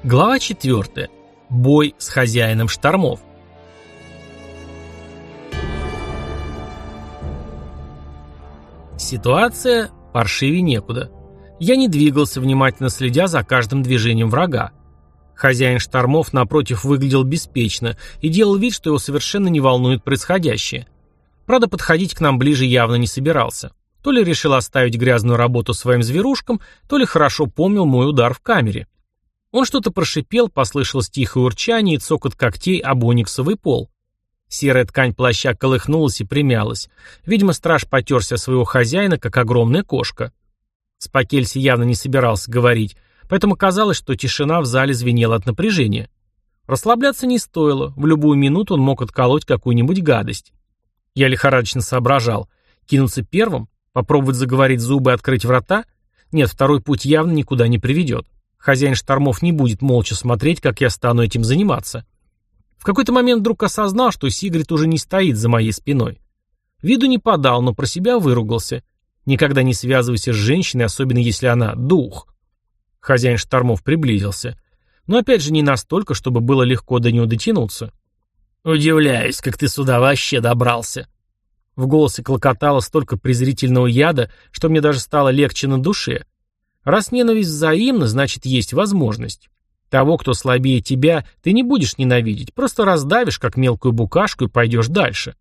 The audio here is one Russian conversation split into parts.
Глава 4. Бой с хозяином штормов. Ситуация паршивее некуда. Я не двигался, внимательно следя за каждым движением врага. Хозяин штормов, напротив, выглядел беспечно и делал вид, что его совершенно не волнует происходящее. Правда, подходить к нам ближе явно не собирался. То ли решил оставить грязную работу своим зверушкам, то ли хорошо помнил мой удар в камере. Он что-то прошипел, послышалось тихое урчание и цокот когтей об ониксовый пол. Серая ткань плаща колыхнулась и примялась. Видимо, страж потерся своего хозяина, как огромная кошка. Спакельси явно не собирался говорить, поэтому казалось, что тишина в зале звенела от напряжения. Расслабляться не стоило, в любую минуту он мог отколоть какую-нибудь гадость. Я лихорадочно соображал. Кинуться первым? Попробовать заговорить зубы и открыть врата? Нет, второй путь явно никуда не приведет. Хозяин штормов не будет молча смотреть, как я стану этим заниматься. В какой-то момент вдруг осознал, что Сигрид уже не стоит за моей спиной. Виду не подал, но про себя выругался. Никогда не связывайся с женщиной, особенно если она дух. Хозяин штормов приблизился. Но опять же не настолько, чтобы было легко до него дотянуться. «Удивляюсь, как ты сюда вообще добрался». В голосе клокотало столько презрительного яда, что мне даже стало легче на душе. Раз ненависть взаимна, значит, есть возможность. Того, кто слабее тебя, ты не будешь ненавидеть, просто раздавишь, как мелкую букашку, и пойдешь дальше.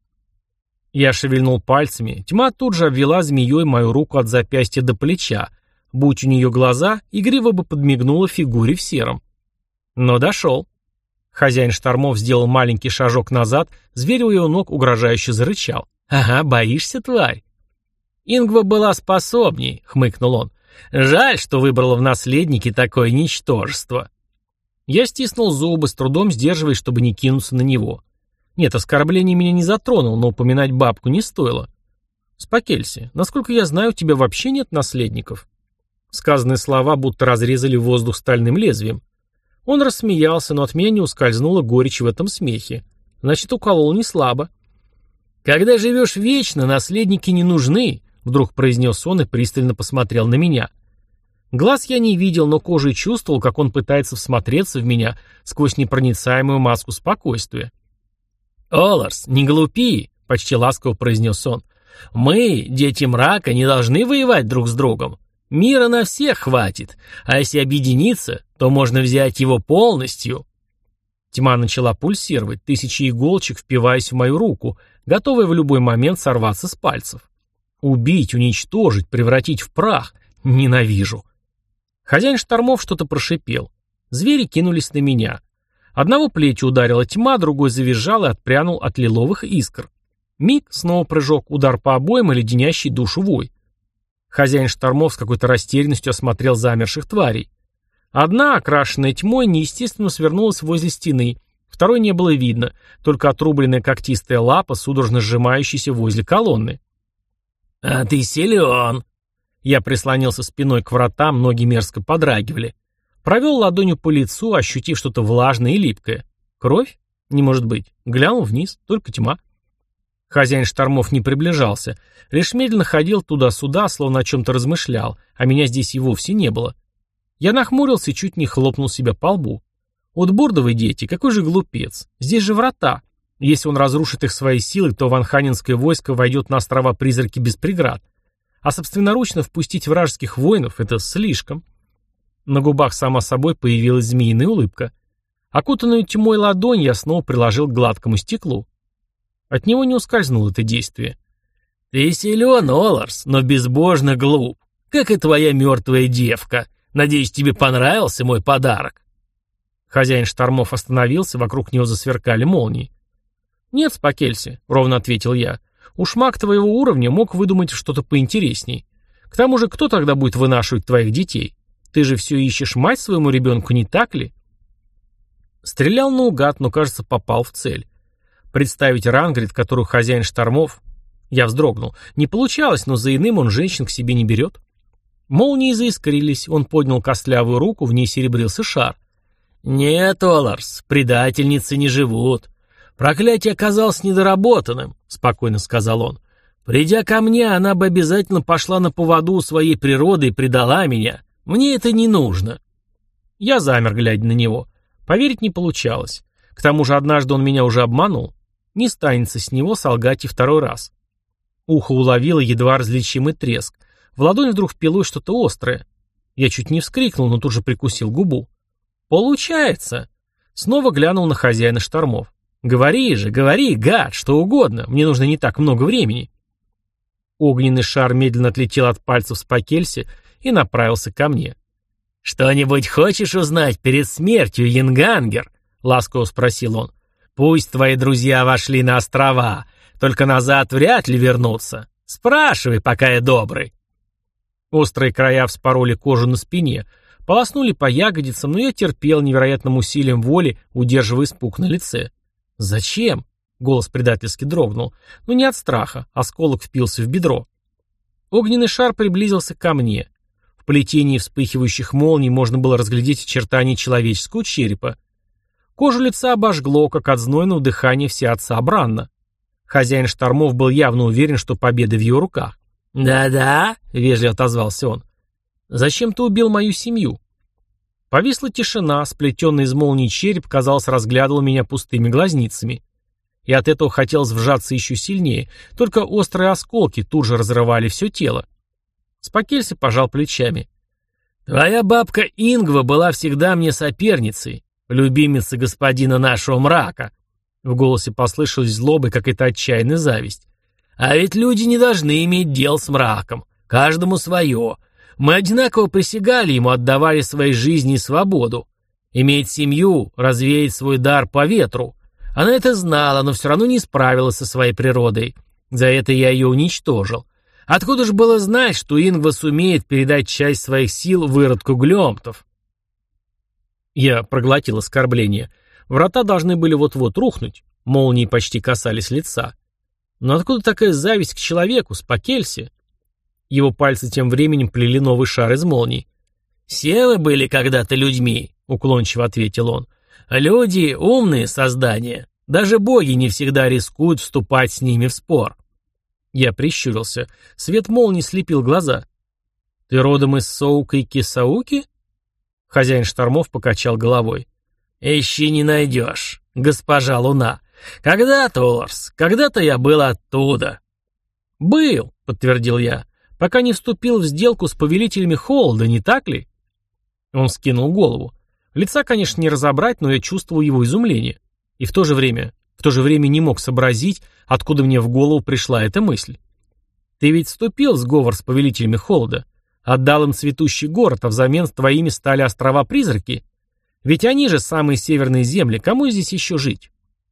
Я шевельнул пальцами, тьма тут же обвела змеей мою руку от запястья до плеча. Будь у нее глаза, игриво бы подмигнула фигуре в сером. Но дошел. Хозяин штормов сделал маленький шажок назад, зверь у его ног угрожающе зарычал. «Ага, боишься, тварь?» «Ингва была способней», — хмыкнул он. «Жаль, что выбрала в наследнике такое ничтожество». Я стиснул зубы, с трудом сдерживаясь, чтобы не кинуться на него. Нет, оскорбление меня не затронул, но упоминать бабку не стоило. «Спакельси, насколько я знаю, у тебя вообще нет наследников». Сказанные слова будто разрезали воздух стальным лезвием. Он рассмеялся, но от меня не ускользнула горечь в этом смехе. Значит, уколол не слабо. «Когда живешь вечно, наследники не нужны», — вдруг произнес он и пристально посмотрел на меня. Глаз я не видел, но кожей чувствовал, как он пытается всмотреться в меня сквозь непроницаемую маску спокойствия. «Оларс, не глупи», — почти ласково произнес он. «Мы, дети мрака, не должны воевать друг с другом. Мира на всех хватит, а если объединиться, то можно взять его полностью». Тьма начала пульсировать, тысячи иголочек впиваясь в мою руку, готовые в любой момент сорваться с пальцев. Убить, уничтожить, превратить в прах. Ненавижу. Хозяин штормов что-то прошипел. Звери кинулись на меня. Одного плетью ударила тьма, другой завизжал и отпрянул от лиловых искр. Миг, снова прыжок, удар по обоим и леденящий душу вой. Хозяин штормов с какой-то растерянностью осмотрел замерших тварей. Одна, окрашенная тьмой, неестественно свернулась возле стены, второй не было видно, только отрубленная когтистая лапа, судорожно сжимающаяся возле колонны. «А ты силен!» Я прислонился спиной к вратам, ноги мерзко подрагивали. Провел ладонью по лицу, ощутив что-то влажное и липкое. Кровь? Не может быть. Глянул вниз, только тьма. Хозяин штормов не приближался, лишь медленно ходил туда-сюда, словно о чем-то размышлял, а меня здесь и вовсе не было. Я нахмурился и чуть не хлопнул себя по лбу. Утбурдовы дети, какой же глупец. Здесь же врата. Если он разрушит их своей силой, то ванханинское войско войдет на острова-призраки без преград. А собственноручно впустить вражеских воинов — это слишком. На губах сама собой появилась змеиная улыбка. Окутанную тьмой ладонь я снова приложил к гладкому стеклу. От него не ускользнуло это действие. «Ты силен, Оларс, но безбожно глуп, как и твоя мертвая девка. Надеюсь, тебе понравился мой подарок?» Хозяин штормов остановился, вокруг него засверкали молнии. «Нет, Спакельси», — ровно ответил я. «Уж маг твоего уровня мог выдумать что-то поинтересней. К тому же, кто тогда будет вынашивать твоих детей? Ты же все ищешь мать своему ребенку, не так ли?» Стрелял наугад, но, кажется, попал в цель. Представить Рангрид, которую хозяин штормов... Я вздрогнул. Не получалось, но за иным он женщин к себе не берет. Молнии заискрились, он поднял костлявую руку, в ней серебрился шар. «Нет, Оларс, предательницы не живут. Проклятие оказалось недоработанным», — спокойно сказал он. «Придя ко мне, она бы обязательно пошла на поводу у своей природы и предала меня. Мне это не нужно». Я замер, глядя на него. Поверить не получалось. К тому же однажды он меня уже обманул. Не станется с него солгать и второй раз. Ухо уловило едва различимый треск. В ладонь вдруг впилось что-то острое. Я чуть не вскрикнул, но тут же прикусил губу. «Получается!» Снова глянул на хозяина штормов. «Говори же, говори, гад, что угодно. Мне нужно не так много времени». Огненный шар медленно отлетел от пальцев Спакельси и направился ко мне. «Что-нибудь хочешь узнать перед смертью, Янгангер?» — ласково спросил он. «Пусть твои друзья вошли на острова, только назад вряд ли вернутся. Спрашивай, пока я добрый». Острые края вспороли кожу на спине, полоснули по ягодицам, но я терпел невероятным усилием воли, удерживая испуг на лице. «Зачем?» — голос предательски дрогнул. Но не от страха, осколок впился в бедро. Огненный шар приблизился ко мне. В плетении вспыхивающих молний можно было разглядеть очертания человеческого черепа. Кожу лица обожгло, как от знойного дыхания всеотца Бранна. Хозяин штормов был явно уверен, что победа в его руках. «Да-да», — вежливо отозвался он. «Зачем ты убил мою семью?» Повисла тишина, сплетенный из молний череп, казалось, разглядывал меня пустыми глазницами. И от этого хотелось вжаться еще сильнее, только острые осколки тут же разрывали все тело. Спакельси пожал плечами. «Твоя бабка Ингва была всегда мне соперницей, любимицей господина нашего мрака». В голосе послышалась злоба и какая-то отчаянная зависть. «А ведь люди не должны иметь дел с мраком. Каждому свое. Мы одинаково присягали ему, отдавали своей жизни и свободу. Иметь семью, развеять свой дар по ветру. Она это знала, но все равно не справилась со своей природой. За это я ее уничтожил. Откуда же было знать, что Ингва сумеет передать часть своих сил выродку глемптов?» Я проглотил оскорбление. Врата должны были вот-вот рухнуть. Молнии почти касались лица. Но откуда такая зависть к человеку, Спакельси? Его пальцы тем временем плели новый шар из молний. «Все вы были когда-то людьми», — уклончиво ответил он. «Люди — умные создания. Даже боги не всегда рискуют вступать с ними в спор». Я прищурился. Свет молнии слепил глаза. «Ты родом из Соука и Кисауки?» Хозяин штормов покачал головой. «Ищи не найдешь, госпожа Луна. Когда-то, Оларс, когда-то я был оттуда». «Был», — подтвердил я, — «пока не вступил в сделку с повелителями Холода, не так ли?» Он скинул голову. Лица, конечно, не разобрать, но я чувствовал его изумление. И в то же время не мог сообразить, откуда мне в голову пришла эта мысль. «Ты ведь вступил в сговор с повелителями Холода, отдал им цветущий город, а взамен твоими стали острова-призраки. Ведь они же самые северные земли, кому здесь еще жить?»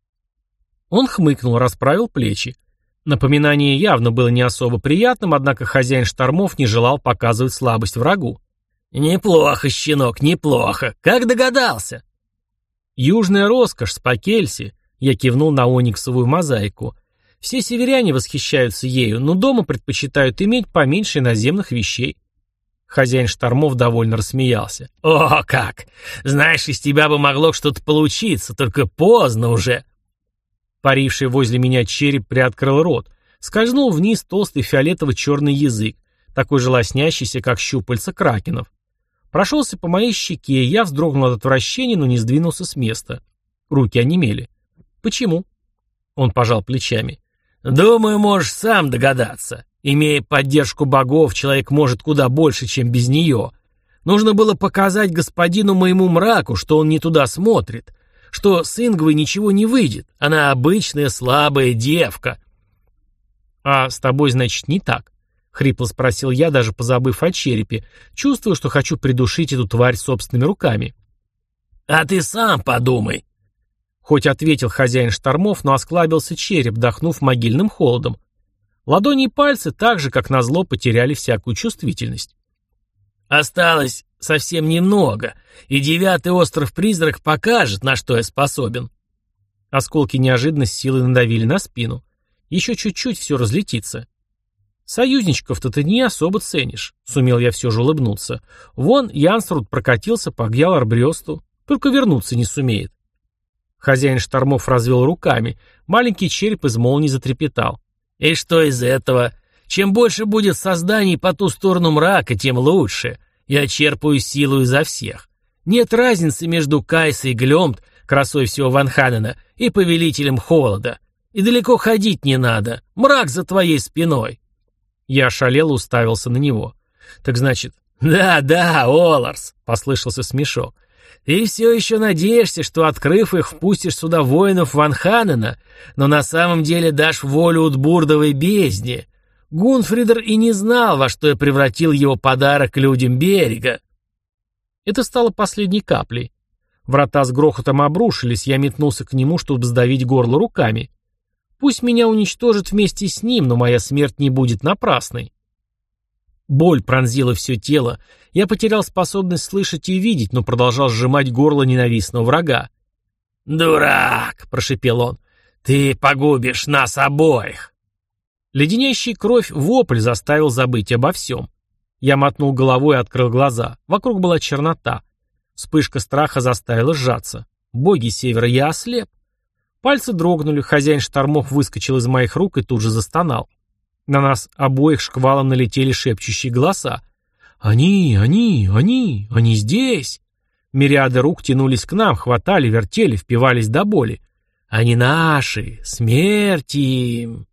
Он хмыкнул, расправил плечи. Напоминание явно было не особо приятным, однако хозяин штормов не желал показывать слабость врагу. «Неплохо, щенок, неплохо. Как догадался?» «Южная роскошь, Спакельси», — я кивнул на ониксовую мозаику. «Все северяне восхищаются ею, но дома предпочитают иметь поменьше наземных вещей». Хозяин штормов довольно рассмеялся. «О, как! Знаешь, из тебя бы могло что-то получиться, только поздно уже». Паривший возле меня череп приоткрыл рот, скользнул вниз толстый фиолетово-черный язык, такой же лоснящийся, как щупальца кракенов. Прошелся по моей щеке, я вздрогнул от отвращения, но не сдвинулся с места. Руки онемели. «Почему?» Он пожал плечами. «Думаю, можешь сам догадаться. Имея поддержку богов, человек может куда больше, чем без нее. Нужно было показать господину моему мраку, что он не туда смотрит, что с Ингвой ничего не выйдет. Она обычная слабая девка». «А с тобой, значит, не так?» — хрипло спросил я, даже позабыв о черепе, чувствуя, что хочу придушить эту тварь собственными руками. «А ты сам подумай!» Хоть ответил хозяин штормов, но осклабился череп, дохнув могильным холодом. Ладони и пальцы, так же, как назло, потеряли всякую чувствительность. «Осталось совсем немного, и 9-й остров-призрак покажет, на что я способен». Осколки неожиданно с силой надавили на спину. Еще чуть-чуть все разлетится. «Союзничков-то ты не особо ценишь», — сумел я все же улыбнуться. «Вон Янсруд прокатился по Гьялар-Бресту, только вернуться не сумеет». Хозяин штормов развел руками, маленький череп из молнии затрепетал. «И что из этого? Чем больше будет созданий по ту сторону мрака, тем лучше. Я черпаю силу изо всех. Нет разницы между Кайсой Глёмт, красой всего Ванханена, и повелителем холода. И далеко ходить не надо. Мрак за твоей спиной. Я ошалел и уставился на него. Так значит... «Да, Оларс», — послышался смешок. «Ты все еще надеешься, что, открыв их, впустишь сюда воинов Ванханена, но на самом деле дашь волю Утбурдовой бездне. Гунфридер и не знал, во что я превратил его подарок людям берега». Это стало последней каплей. Врата с грохотом обрушились, я метнулся к нему, чтобы сдавить горло руками. Пусть меня уничтожат вместе с ним, но моя смерть не будет напрасной. Боль пронзила все тело, я потерял способность слышать и видеть, но продолжал сжимать горло ненавистного врага. «Дурак!» — прошипел он. «Ты погубишь нас обоих!» Леденящий кровь вопль заставил забыть обо всем. Я мотнул головой и открыл глаза. Вокруг была чернота. Вспышка страха заставила сжаться. Боги севера, я ослеп. Пальцы дрогнули, хозяин штормов выскочил из моих рук и тут же застонал. На нас обоих шквалом налетели шепчущие голоса. «Они здесь!» Мириады рук тянулись к нам, хватали, вертели, впивались до боли. «Они наши! Смерть им!»